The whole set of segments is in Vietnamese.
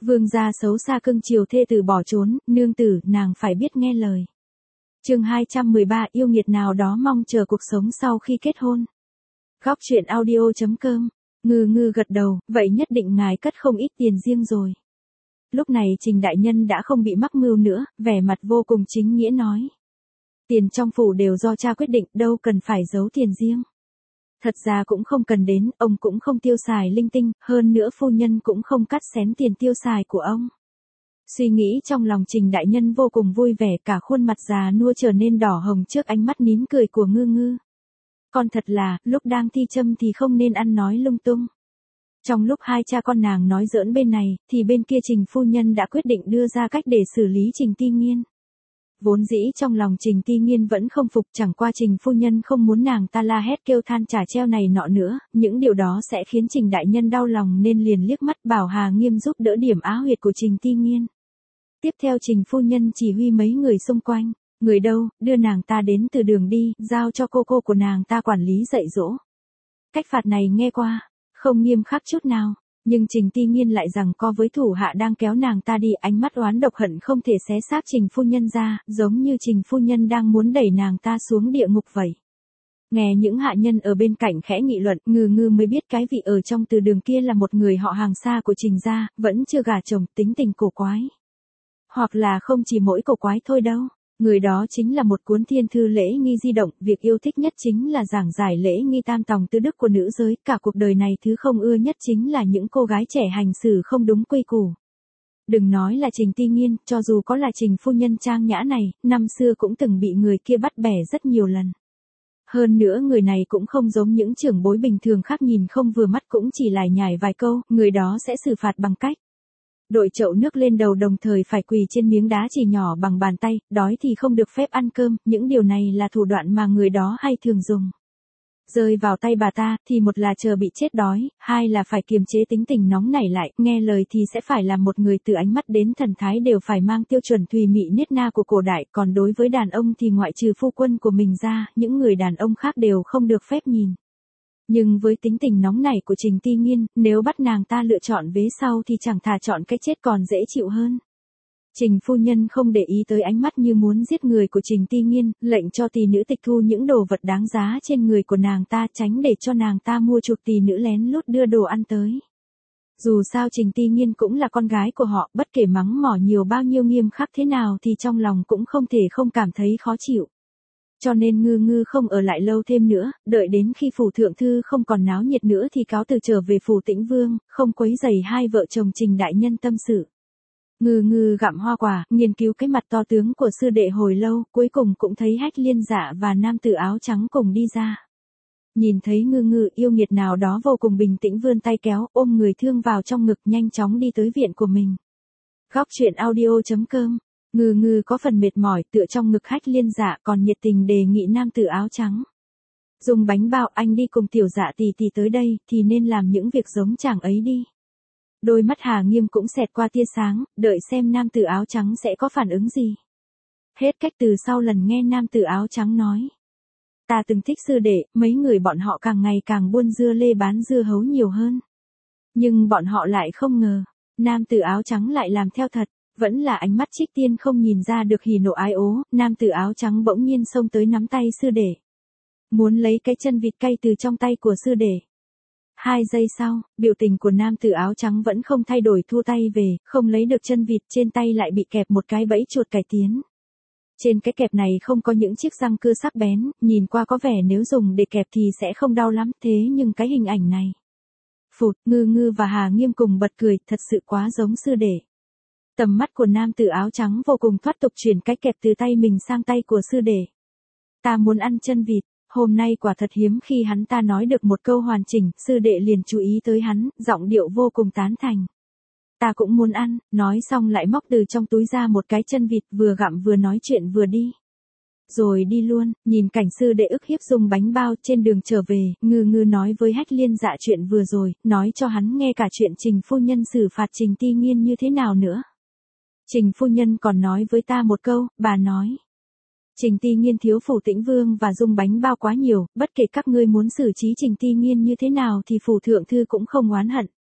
Vương gia xấu xa cưng chiều thê tử bỏ trốn, nương tử, nàng phải biết nghe lời. Chương 213 yêu nghiệt nào đó mong chờ cuộc sống sau khi kết hôn. Góc truyện audio.com. Ngư ngư gật đầu, vậy nhất định ngài cất không ít tiền riêng rồi. Lúc này Trình đại nhân đã không bị mắc mưu nữa, vẻ mặt vô cùng chính nghĩa nói. Tiền trong phủ đều do cha quyết định, đâu cần phải giấu tiền riêng. Thật ra cũng không cần đến, ông cũng không tiêu xài linh tinh, hơn nữa phu nhân cũng không cắt xén tiền tiêu xài của ông. Suy nghĩ trong lòng Trình đại nhân vô cùng vui vẻ, cả khuôn mặt già nua trở nên đỏ hồng trước ánh mắt nín cười của ngư ngư. Con thật là, lúc đang thi châm thì không nên ăn nói lung tung. Trong lúc hai cha con nàng nói giỡn bên này, thì bên kia Trình phu nhân đã quyết định đưa ra cách để xử lý Trình Ti Nghiên. Vốn dĩ trong lòng Trình Ti Nghiên vẫn không phục, chẳng qua Trình phu nhân không muốn nàng ta la hét kêu than trả treo này nọ nữa, những điều đó sẽ khiến Trình đại nhân đau lòng nên liền liếc mắt bảo Hà Nghiêm giúp đỡ điểm á huyệt của Trình Ti Nghiên. Tiếp theo Trình phu nhân chỉ huy mấy người xung quanh, người đâu, đưa nàng ta đến từ đường đi, giao cho cô của nàng ta quản lý dạy dỗ. Cách phạt này nghe qua, không nghiêm khắc chút nào. Nhưng Trình Ti Nghiên lại rằng co với thủ hạ đang kéo nàng ta đi, ánh mắt oán độc hận không thể xé xác Trình phu nhân ra, giống như Trình phu nhân đang muốn đẩy nàng ta xuống địa ngục vậy. Nghe những hạ nhân ở bên cạnh khẽ nghị luận, ngư ngư mới biết cái vị ở trong từ đường kia là một người họ hàng xa của Trình gia, vẫn chưa gả chồng, tính tình cổ quái. Hoặc là không chỉ mỗi cổ quái thôi đâu. Người đó chính là một cuốn thiên thư lễ nghi di động, việc yêu thích nhất chính là giảng giải lễ nghi tam tòng tứ đức của nữ giới, cả cuộc đời này thứ không ưa nhất chính là những cô gái trẻ hành xử không đúng quy củ. Đừng nói là Trình Ti Nghiên, cho dù có là Trình phu nhân trang nhã này, năm xưa cũng từng bị người kia bắt bẻ rất nhiều lần. Hơn nữa người này cũng không giống những trưởng bối bình thường khác nhìn không vừa mắt cũng chỉ lải nhải vài câu, người đó sẽ xử phạt bằng cách đội chậu nước lên đầu đồng thời phải quỳ trên miếng đá chỉ nhỏ bằng bàn tay, đói thì không được phép ăn cơm, những điều này là thủ đoạn mà người đó hay thường dùng. Rơi vào tay bà ta, thì một là chờ bị chết đói, hai là phải kiềm chế tính tình nóng nảy lại, nghe lời thì sẽ phải làm một người từ ánh mắt đến thần thái đều phải mang tiêu chuẩn thùy mị nết na của cổ đại, còn đối với đàn ông thì ngoại trừ phu quân của mình ra, những người đàn ông khác đều không được phép nhìn. Nhưng với tính tình nóng nảy của Trình Ti Nghiên, nếu bắt nàng ta lựa chọn vế sau thì chẳng thà chọn cái chết còn dễ chịu hơn. Trình phu nhân không để ý tới ánh mắt như muốn giết người của Trình Ti Nghiên, lệnh cho tỳ nữ tịch thu những đồ vật đáng giá trên người của nàng ta, tránh để cho nàng ta mua chuộc tỳ nữ lén lút đưa đồ ăn tới. Dù sao Trình Ti Nghiên cũng là con gái của họ, bất kể mắng mỏ nhiều bao nhiêu nghiêm khắc thế nào thì trong lòng cũng không thể không cảm thấy khó chịu. Cho nên ngư ngư không ở lại lâu thêm nữa, đợi đến khi phủ thượng thư không còn náo nhiệt nữa thì cáo từ trở về phủ Tĩnh Vương, không quấy rầy hai vợ chồng Trình đại nhân tâm sự. Ngư ngư gặm hoa quả, nghiên cứu cái mặt to tướng của sư đệ hồi lâu, cuối cùng cũng thấy Hách Liên Dạ và nam tử áo trắng cùng đi ra. Nhìn thấy ngư ngư, yêu nghiệt nào đó vô cùng bình tĩnh vươn tay kéo, ôm người thương vào trong ngực, nhanh chóng đi tới viện của mình. Góc truyện audio.com. Ngư ngư có phần mệt mỏi, tựa trong ngực Hách Liên Dạ, còn nhiệt tình đề nghị nam tử áo trắng. Dùng bánh bao, anh đi cùng tiểu Dạ tỷ tỷ tới đây, thì nên làm những việc giống chàng ấy đi. Đôi mắt Hà Nghiêm cũng xẹt qua tia sáng, đợi xem nam tử áo trắng sẽ có phản ứng gì. Hết cách từ sau lần nghe nam tử áo trắng nói. Ta từng thích sư đệ, mấy người bọn họ càng ngày càng buôn dưa lê bán dưa hấu nhiều hơn. Nhưng bọn họ lại không ngờ, nam tử áo trắng lại làm theo thật. Vẫn là ánh mắt Trích Tiên không nhìn ra được hỉ nộ ái ố, nam tử áo trắng bỗng nhiên xông tới nắm tay sư đệ. Muốn lấy cái chân vịt cay từ trong tay của sư đệ. 2 giây sau, biểu tình của nam tử áo trắng vẫn không thay đổi, thua tay về, không lấy được chân vịt, trên tay lại bị kẹp một cái bẫy chuột cải tiến. Trên cái kẹp này không có những chiếc răng cưa sắc bén, nhìn qua có vẻ nếu dùng để kẹp thì sẽ không đau lắm, thế nhưng cái hình ảnh này. Phụt, ngư ngư và Hà Nghiêm cùng bật cười, thật sự quá giống sư đệ. Tầm mắt của nam tử áo trắng vô cùng thoát tục, chuyển cái kẹp từ tay mình sang tay của sư đệ. Ta muốn ăn chân vịt, hôm nay quả thật hiếm khi hắn ta nói được một câu hoàn chỉnh, sư đệ liền chú ý tới hắn, giọng điệu vô cùng tán thành. Ta cũng muốn ăn, nói xong lại móc từ trong túi ra một cái chân vịt, vừa gặm vừa nói chuyện vừa đi. Rồi đi luôn, nhìn cảnh sư đệ ức hiếp dùng bánh bao trên đường trở về, ngư ngư nói với Hách Liên Dạ chuyện vừa rồi, nói cho hắn nghe cả chuyện Trình phu nhân xử phạt Trình Ti Nghiên như thế nào nữa. Trình phu nhân còn nói với ta một câu, bà nói. Trình Ti Nghiên thiếu phủ Tĩnh Vương và dung bánh bao quá nhiều, bất kể các ngươi muốn xử trí Trình Ti Nghiên như thế nào thì phủ thượng thư cũng không oán hận.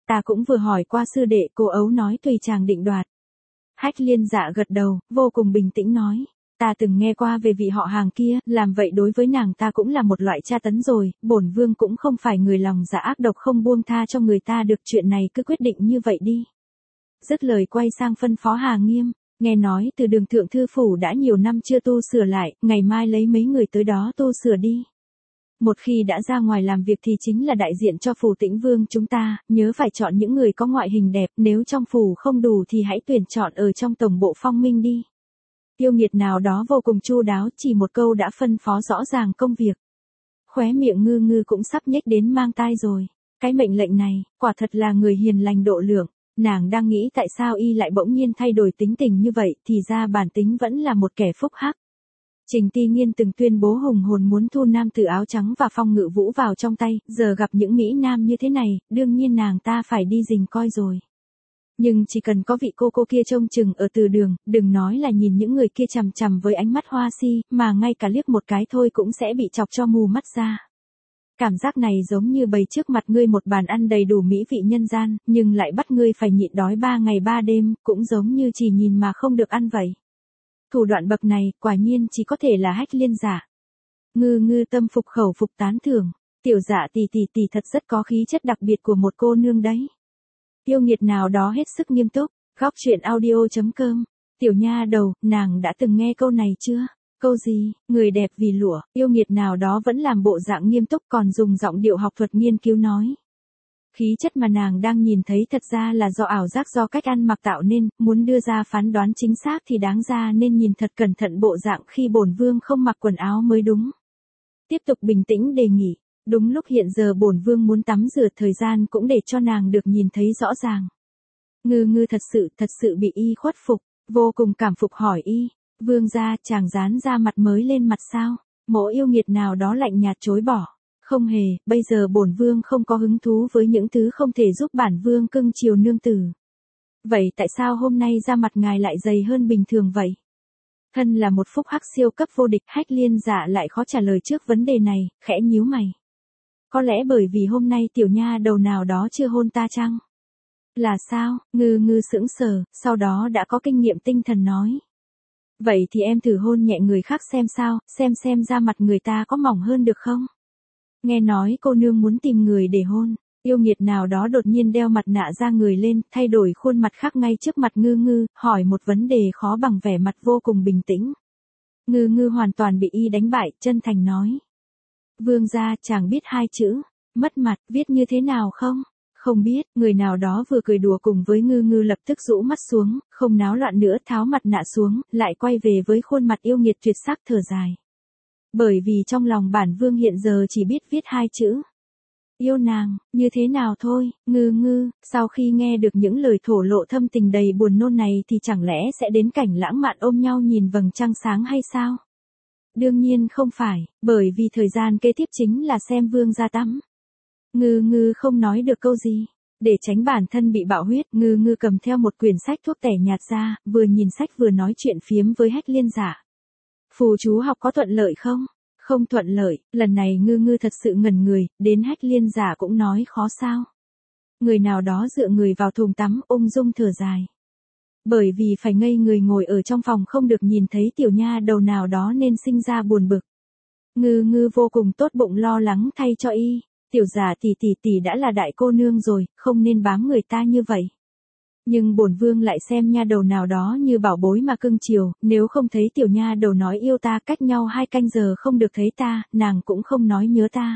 Ta cũng vừa hỏi qua sư đệ, cô ấu nói tùy chàng định đoạt. Hách Liên Dạ gật đầu, vô cùng bình tĩnh nói. Ta từng nghe qua về vị họ hàng kia, làm vậy đối với nàng ta cũng là một loại tra tấn rồi, bổn vương cũng không phải người lòng dạ ác độc không buông tha cho người ta được, chuyện này cứ quyết định như vậy đi. Dứt lời quay sang phân phó Hà Nghiêm, nghe nói từ Đường thượng thư phủ đã nhiều năm chưa tu sửa lại, ngày mai lấy mấy người tới đó tu sửa đi. Một khi đã ra ngoài làm việc thì chính là đại diện cho phủ Tĩnh Vương chúng ta, nhớ phải chọn những người có ngoại hình đẹp, nếu trong phủ không đủ thì hãy tuyển chọn ở trong tổng bộ Phong Minh đi. Yêu nghiệt nào đó vô cùng chu đáo, chỉ một câu đã phân phó rõ ràng công việc. Khóe miệng Ngư Ngư cũng sắp nhếch đến mang tai rồi. Cái mệnh lệnh này, quả thật là người hiền lành độ lượng. Nàng đang nghĩ tại sao y lại bỗng nhiên thay đổi tính tình như vậy, thì ra bản tính vẫn là một kẻ phúc hắc. Trình Ti Nghiên từng tuyên bố hùng hồn muốn thu nam tử áo trắng và Phong Ngự Vũ vào trong tay, giờ gặp những mỹ nam như thế này, đương nhiên nàng ta phải đi rình coi rồi. Nhưng chỉ cần có vị cô kia trông chừng ở từ đường, đừng nói là nhìn những người kia chằm chằm với ánh mắt hoa si, mà ngay cả liếc một cái thôi cũng sẽ bị chọc cho mù mắt ra. Cảm giác này giống như bày trước mặt ngươi một bàn ăn đầy đủ mỹ vị nhân gian, nhưng lại bắt ngươi phải nhịn đói 3 ngày 3 đêm, cũng giống như chỉ nhìn mà không được ăn vậy. Thủ đoạn bậc này, quả nhiên chỉ có thể là Hách Liên Dạ. Ngư Ngư tâm phục khẩu phục tán thưởng, tiểu Dạ tỷ thật rất có khí chất đặc biệt của một cô nương đấy. Yêu nghiệt nào đó hết sức nghiêm túc, góc truyện audio.com, tiểu nha đầu, nàng đã từng nghe câu này chưa? Câu gì, người đẹp vì lụa, yêu nghiệt nào đó vẫn làm bộ dạng nghiêm túc còn dùng giọng điệu học thuật nghiên cứu nói. Khí chất mà nàng đang nhìn thấy thật ra là do ảo giác do cách ăn mặc tạo nên, muốn đưa ra phán đoán chính xác thì đáng ra nên nhìn thật cẩn thận bộ dạng khi bổn vương không mặc quần áo mới đúng. Tiếp tục bình tĩnh đề nghị, đúng lúc hiện giờ bổn vương muốn tắm rửa, thời gian cũng để cho nàng được nhìn thấy rõ ràng. Ngư Ngư thật sự bị y khuất phục, vô cùng cảm phục hỏi y, vương gia chàng dán ra mặt mới lên mặt sao? Mộ yêu nghiệt nào đó lạnh nhạt chối bỏ. Không hề, bây giờ bổn vương không có hứng thú với những thứ không thể giúp bản vương cưng chiều nương tử. Vậy tại sao hôm nay da mặt ngài lại dày hơn bình thường vậy? Thân là một phúc hắc siêu cấp vô địch, Hách Liên Dạ lại khó trả lời trước vấn đề này, khẽ nhíu mày. Có lẽ bởi vì hôm nay tiểu nha đầu nào đó chưa hôn ta chăng? Là sao? Ngư Ngư sững sờ, sau đó đã có kinh nghiệm tinh thần nói. Vậy thì em thử hôn nhẹ người khác xem sao, xem da mặt người ta có mỏng hơn được không? Nghe nói cô nương muốn tìm người để hôn, yêu nghiệt nào đó đột nhiên đeo mặt nạ ra người lên, thay đổi khuôn mặt khác ngay trước mặt Ngư Ngư, hỏi một vấn đề khó bằng vẻ mặt vô cùng bình tĩnh. Ngư Ngư hoàn toàn bị y đánh bại, chân thành nói. Vương gia, chàng biết 2 chữ, mất mặt, viết như thế nào không? Không biết, người nào đó vừa cười đùa cùng với Ngư Ngư lập tức rũ mắt xuống, không náo loạn nữa, tháo mặt nạ xuống, lại quay về với khuôn mặt yêu nghiệt tuyệt sắc thở dài. Bởi vì trong lòng bản vương hiện giờ chỉ biết viết 2 chữ. Yêu nàng, như thế nào thôi, Ngư Ngư, sau khi nghe được những lời thổ lộ thâm tình đầy buồn nôn này thì chẳng lẽ sẽ đến cảnh lãng mạn ôm nhau nhìn vầng trăng sáng hay sao? Đương nhiên không phải, bởi vì thời gian kế tiếp chính là xem vương gia tắm. Ngư Ngư không nói được câu gì. Để tránh bản thân bị bạo huyết, Ngư Ngư cầm theo một quyển sách thuốc tẻ nhạt ra, vừa nhìn sách vừa nói chuyện phiếm với Hách Liên Dạ. Phù chú học có thuận lợi không? Không thuận lợi, lần này Ngư Ngư thật sự ngẩn người, đến Hách Liên Dạ cũng nói khó sao. Người nào đó dựa người vào thùng tắm, ung dung thở dài. Bởi vì phải ngây người ngồi ở trong phòng không được nhìn thấy tiểu nha đầu nào đó nên sinh ra buồn bực. Ngư Ngư vô cùng tốt bụng lo lắng thay cho y. Tiểu Dạ tỷ đã là đại cô nương rồi, không nên bám người ta như vậy. Nhưng bổn vương lại xem nha đầu nào đó như bảo bối mà cưng chiều, nếu không thấy tiểu nha đầu nói yêu ta, cách nhau 2 canh giờ không được thấy ta, nàng cũng không nói nhớ ta.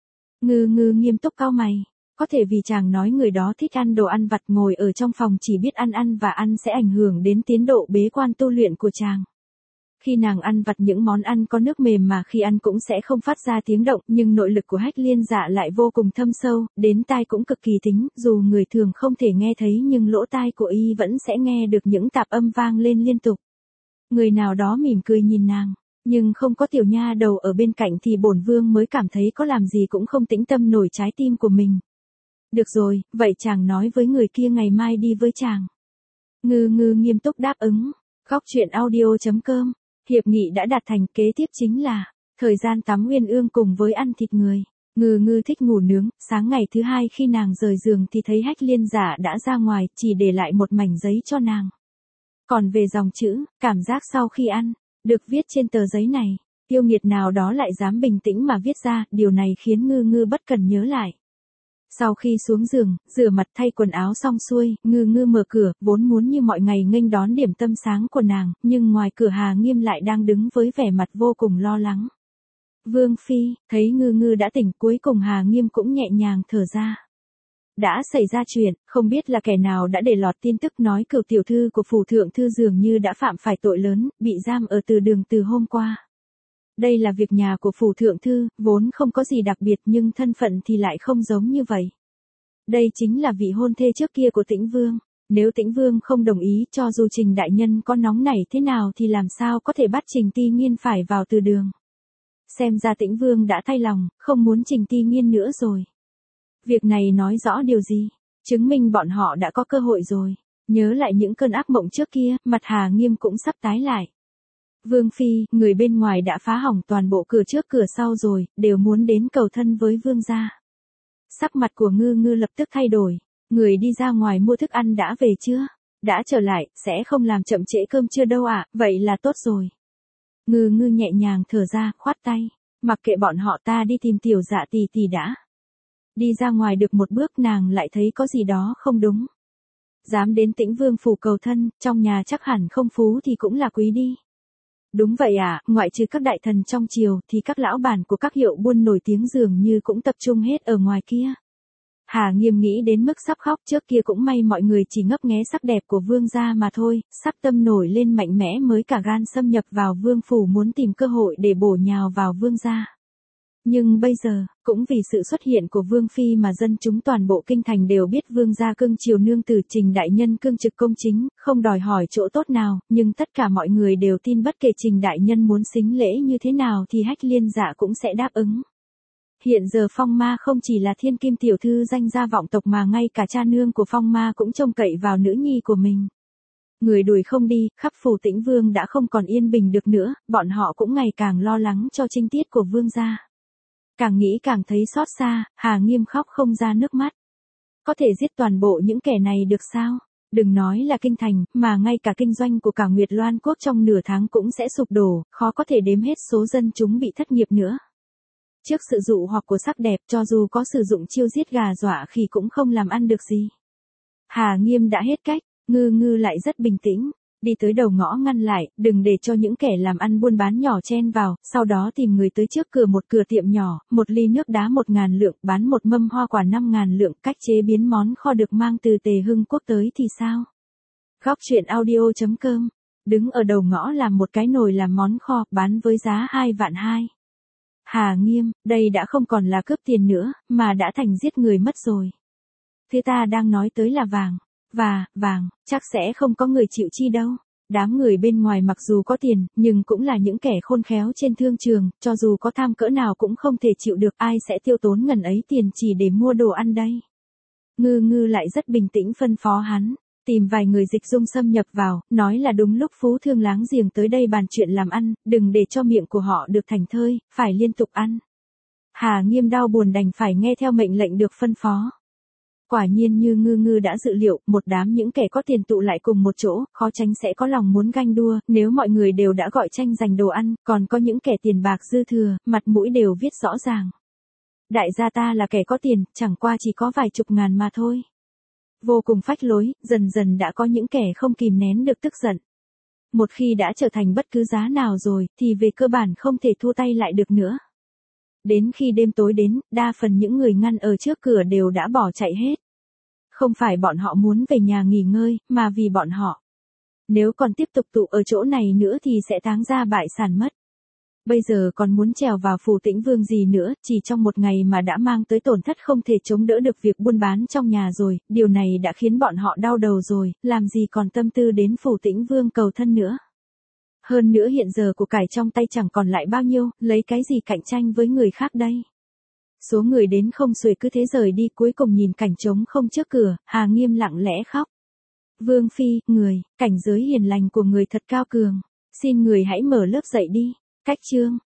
Ngư Ngư nghiêm túc cau mày, có thể vì chàng nói người đó thích ăn đồ ăn vặt, ngồi ở trong phòng chỉ biết ăn và ăn sẽ ảnh hưởng đến tiến độ bế quan tu luyện của chàng. Khi nàng ăn vặt những món ăn có nước mềm mà khi ăn cũng sẽ không phát ra tiếng động, nhưng nội lực của Hách Liên Dạ lại vô cùng thâm sâu, đến tai cũng cực kỳ thính, dù người thường không thể nghe thấy nhưng lỗ tai của y vẫn sẽ nghe được những tạp âm vang lên liên tục. Người nào đó mỉm cười nhìn nàng, nhưng không có tiểu nha đầu ở bên cạnh thì bổn vương mới cảm thấy có làm gì cũng không tĩnh tâm nổi trái tim của mình. Được rồi, vậy chàng nói với người kia ngày mai đi với chàng. Ngư Ngư nghiêm túc đáp ứng. Góc truyện audio.com, hiệp nghị đã đạt thành, kế tiếp chính là thời gian tắm uyên ương cùng với ăn thịt người. Ngư Ngư thích ngủ nướng, sáng ngày thứ hai khi nàng rời giường thì thấy Hách Liên Giả đã ra ngoài, chỉ để lại một mảnh giấy cho nàng. Còn về dòng chữ, cảm giác sau khi ăn, được viết trên tờ giấy này, yêu nghiệt nào đó lại dám bình tĩnh mà viết ra, điều này khiến Ngư Ngư bất cần nhớ lại. Sau khi xuống giường, rửa mặt thay quần áo xong xuôi, Ngư Ngư mở cửa, vốn muốn như mọi ngày nghênh đón điểm tâm sáng của nàng, nhưng ngoài cửa Hà Nghiêm lại đang đứng với vẻ mặt vô cùng lo lắng. Vương Phi, thấy Ngư Ngư đã tỉnh, cuối cùng Hà Nghiêm cũng nhẹ nhàng thở ra. Đã xảy ra chuyện, không biết là kẻ nào đã để lọt tin tức nói cửu tiểu thư của phủ thượng thư dường như đã phạm phải tội lớn, bị giam ở từ đường từ hôm qua. Đây là việc nhà của phủ thượng thư, vốn không có gì đặc biệt nhưng thân phận thì lại không giống như vậy. Đây chính là vị hôn thê trước kia của Tĩnh Vương. Nếu Tĩnh Vương không đồng ý, cho dù Trình đại nhân có nóng nảy thế nào thì làm sao có thể bắt Trình Ti Nghiên phải vào từ đường. Xem ra Tĩnh Vương đã thay lòng, không muốn Trình Ti Nghiên nữa rồi. Việc này nói rõ điều gì? Chứng minh bọn họ đã có cơ hội rồi. Nhớ lại những cơn ác mộng trước kia, mặt Hà Nghiêm cũng sắp tái lại. Vương Phi, người bên ngoài đã phá hỏng toàn bộ cửa trước cửa sau rồi, đều muốn đến cầu thân với Vương gia. Sắc mặt của Ngư Ngư lập tức thay đổi. Người đi ra ngoài mua thức ăn đã về chưa? Đã trở lại, sẽ không làm chậm trễ cơm trưa đâu ạ, vậy là tốt rồi. Ngư Ngư nhẹ nhàng thở ra, khoát tay. Mặc kệ bọn họ, ta đi tìm tiểu Dạ tỷ tỷ đã. Đi ra ngoài được một bước nàng lại thấy có gì đó không đúng. Dám đến Tĩnh Vương phủ cầu thân, trong nhà chắc hẳn không phú thì cũng là quý đi. Đúng vậy ạ, ngoại trừ các đại thần trong triều thì các lão bản của các hiệu buôn nổi tiếng dường như cũng tập trung hết ở ngoài kia. Hà Nghiêm nghĩ đến mức sắp khóc, trước kia cũng may mọi người chỉ ngấp nghé sắc đẹp của vương gia mà thôi, sắp tâm nổi lên mạnh mẽ mới cả gan xâm nhập vào vương phủ muốn tìm cơ hội để bổ nhào vào vương gia. Nhưng bây giờ, cũng vì sự xuất hiện của Vương Phi mà dân chúng toàn bộ kinh thành đều biết Vương gia cưng chiều nương tử, Trình đại nhân cương trực công chính, không đòi hỏi chỗ tốt nào, nhưng tất cả mọi người đều tin bất kể Trình đại nhân muốn xính lễ như thế nào thì Hách Liên Dạ cũng sẽ đáp ứng. Hiện giờ Phong Ma không chỉ là thiên kim tiểu thư danh gia vọng tộc mà ngay cả cha nương của Phong Ma cũng trông cậy vào nữ nhi của mình. Người đuổi không đi, khắp phủ Tĩnh Vương đã không còn yên bình được nữa, bọn họ cũng ngày càng lo lắng cho trinh tiết của Vương gia. Càng nghĩ càng thấy xót xa, Hà Nghiêm khóc không ra nước mắt. Có thể giết toàn bộ những kẻ này được sao? Đừng nói là kinh thành, mà ngay cả kinh doanh của cả Nguyệt Loan quốc trong nửa tháng cũng sẽ sụp đổ, khó có thể đếm hết số dân chúng bị thất nghiệp nữa. Trước sự dụ hoặc của sắc đẹp, cho dù có sử dụng chiêu giết gà dọa khỉ cũng không làm ăn được gì. Hà Nghiêm đã hết cách, Ngư Ngư lại rất bình tĩnh. Đi tới đầu ngõ ngăn lại, đừng để cho những kẻ làm ăn buôn bán nhỏ chen vào, sau đó tìm người tới trước cửa một cửa tiệm nhỏ, một ly nước đá 1.000 lượng, bán một mâm hoa quả 5.000 lượng, cách chế biến món kho được mang từ Tề Hưng Quốc tới thì sao? Góc truyện audio.com, đứng ở đầu ngõ làm một cái nồi làm món kho, bán với giá 2 vạn 2. Hà Nghiêm, đây đã không còn là cướp tiền nữa, mà đã thành giết người mất rồi. Thứ ta đang nói tới là vàng. Và, vàng, chắc sẽ không có người chịu chi đâu. Đám người bên ngoài mặc dù có tiền, nhưng cũng là những kẻ khôn khéo trên thương trường, cho dù có tham cỡ nào cũng không thể chịu được, ai sẽ tiêu tốn ngần ấy tiền chỉ để mua đồ ăn đây. Ngư Ngư lại rất bình tĩnh phân phó hắn, tìm vài người dịch dung xâm nhập vào, nói là đúng lúc phú thương láng giềng tới đây bàn chuyện làm ăn, đừng để cho miệng của họ được thành thơi, phải liên tục ăn. Hà Nghiêm đau buồn đành phải nghe theo mệnh lệnh được phân phó. Quả nhiên như Ngư Ngư đã dự liệu, một đám những kẻ có tiền tụ lại cùng một chỗ, khó tránh sẽ có lòng muốn ganh đua, nếu mọi người đều đã gọi tranh giành đồ ăn, còn có những kẻ tiền bạc dư thừa, mặt mũi đều viết rõ ràng. Đại gia ta là kẻ có tiền, chẳng qua chỉ có vài chục ngàn mà thôi. Vô cùng phách lối, dần dần đã có những kẻ không kìm nén được tức giận. Một khi đã trở thành bất cứ giá nào rồi, thì về cơ bản không thể thua tay lại được nữa. Đến khi đêm tối đến, đa phần những người ngăn ở trước cửa đều đã bỏ chạy hết. Không phải bọn họ muốn về nhà nghỉ ngơi, mà vì bọn họ. Nếu còn tiếp tục tụ ở chỗ này nữa thì sẽ táng ra bại sản mất. Bây giờ còn muốn trèo vào phủ Tĩnh Vương gì nữa, chỉ trong một ngày mà đã mang tới tổn thất không thể chống đỡ được việc buôn bán trong nhà rồi, điều này đã khiến bọn họ đau đầu rồi, làm gì còn tâm tư đến phủ Tĩnh Vương cầu thân nữa. Hơn nữa hiện giờ của cải trong tay chẳng còn lại bao nhiêu, lấy cái gì cạnh tranh với người khác đây. Số người đến không xuể cứ thế rời đi, cuối cùng nhìn cảnh trống không trước cửa, Hà Nghiêm lặng lẽ khóc. Vương Phi, người, cảnh giới hiền lành của người thật cao cường, xin người hãy mở lớp dạy đi. Cách chương